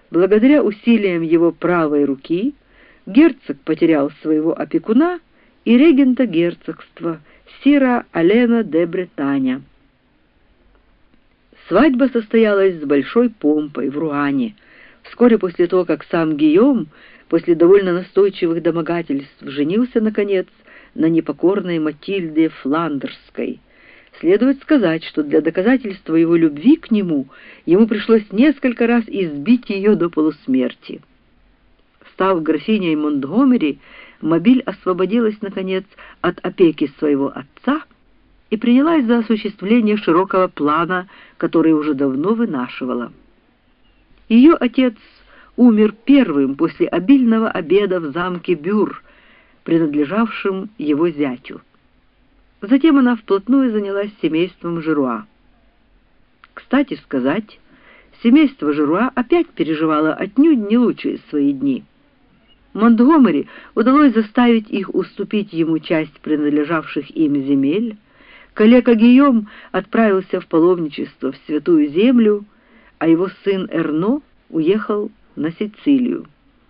Благодаря усилиям его правой руки герцог потерял своего опекуна и регента герцогства, сира Алена де Бретаня. Свадьба состоялась с большой помпой в Руане, вскоре после того, как сам Гийом, после довольно настойчивых домогательств, женился, наконец, на непокорной Матильде Фландерской. Следует сказать, что для доказательства его любви к нему ему пришлось несколько раз избить ее до полусмерти. Став графиней Монтгомери, Мобиль освободилась, наконец, от опеки своего отца и принялась за осуществление широкого плана, который уже давно вынашивала. Ее отец умер первым после обильного обеда в замке Бюр, принадлежавшем его зятю. Затем она вплотную занялась семейством Жеруа. Кстати сказать, семейство Жеруа опять переживало отнюдь не лучшие свои дни. Монтгомери удалось заставить их уступить ему часть принадлежавших им земель, калека Гийом отправился в паломничество в Святую Землю, а его сын Эрно уехал на Сицилию.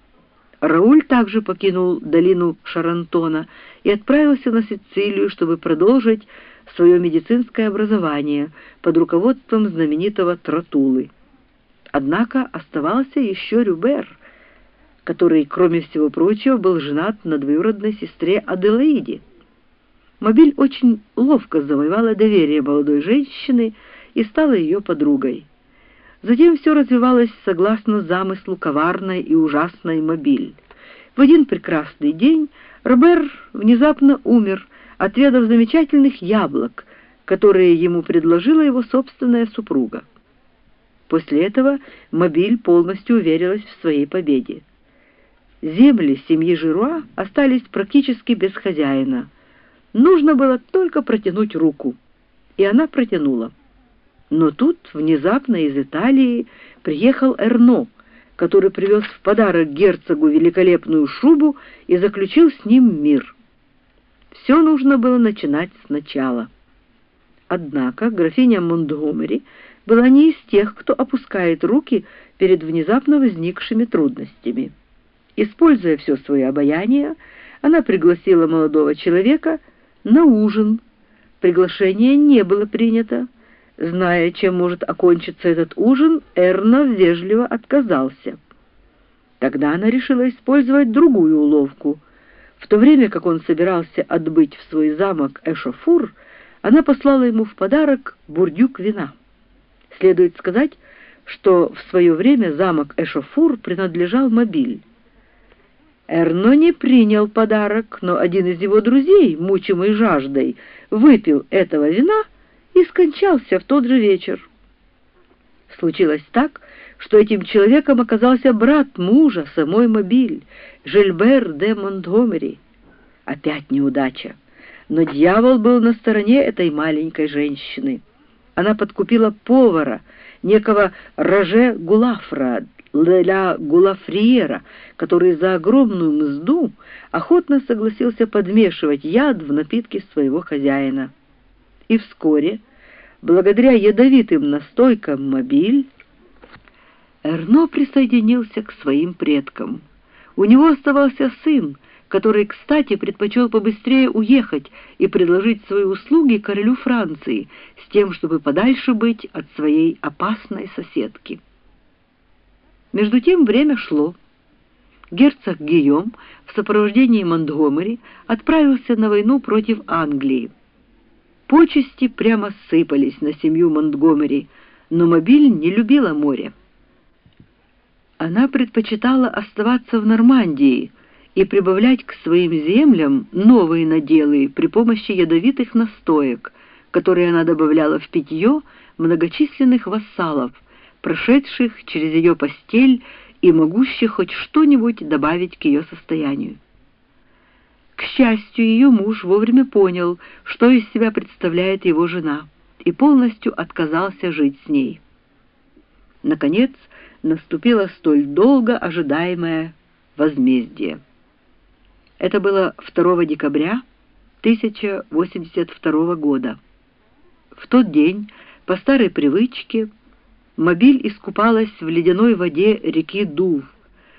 Рауль также покинул долину Шарантона и отправился на Сицилию, чтобы продолжить свое медицинское образование под руководством знаменитого Тротулы. Однако оставался еще Рюбер, который, кроме всего прочего, был женат на двоюродной сестре Аделаиде. Мобиль очень ловко завоевала доверие молодой женщины и стала ее подругой. Затем все развивалось согласно замыслу коварной и ужасной Мобиль. В один прекрасный день Робер внезапно умер, отведав замечательных яблок, которые ему предложила его собственная супруга. После этого Мобиль полностью уверилась в своей победе. Земли семьи Жеруа остались практически без хозяина. Нужно было только протянуть руку, и она протянула. Но тут внезапно из Италии приехал Эрно, который привез в подарок герцогу великолепную шубу и заключил с ним мир. Все нужно было начинать сначала. Однако графиня Монтгомери была не из тех, кто опускает руки перед внезапно возникшими трудностями. Используя все свое обаяние, она пригласила молодого человека на ужин. Приглашение не было принято. Зная, чем может окончиться этот ужин, Эрно вежливо отказался. Тогда она решила использовать другую уловку. В то время как он собирался отбыть в свой замок Эшафур, она послала ему в подарок бурдюк вина. Следует сказать, что в свое время замок Эшафур принадлежал Мобиль. Эрно не принял подарок, но один из его друзей, мучимый жаждой, выпил этого вина и скончался в тот же вечер. Случилось так, что этим человеком оказался брат мужа самой Мобиль, Жильбер де Монтгомери. Опять неудача. Но дьявол был на стороне этой маленькой женщины. Она подкупила повара, некого Роже Гулафра, Леля Гулафриера, который за огромную мзду охотно согласился подмешивать яд в напитки своего хозяина. И вскоре, благодаря ядовитым настойкам Мобиль, Эрно присоединился к своим предкам. У него оставался сын, который, кстати, предпочел побыстрее уехать и предложить свои услуги королю Франции, с тем, чтобы подальше быть от своей опасной соседки. Между тем время шло. Герцог Гийом в сопровождении Монтгомери отправился на войну против Англии. Почести прямо сыпались на семью Монтгомери, но Мобиль не любила море. Она предпочитала оставаться в Нормандии и прибавлять к своим землям новые наделы при помощи ядовитых настоек, которые она добавляла в питье многочисленных вассалов, прошедших через ее постель и могущих хоть что-нибудь добавить к ее состоянию. К счастью, ее муж вовремя понял, что из себя представляет его жена, и полностью отказался жить с ней. Наконец, наступило столь долго ожидаемое возмездие. Это было 2 декабря 1082 года. В тот день, по старой привычке, Мобиль искупалась в ледяной воде реки Дув.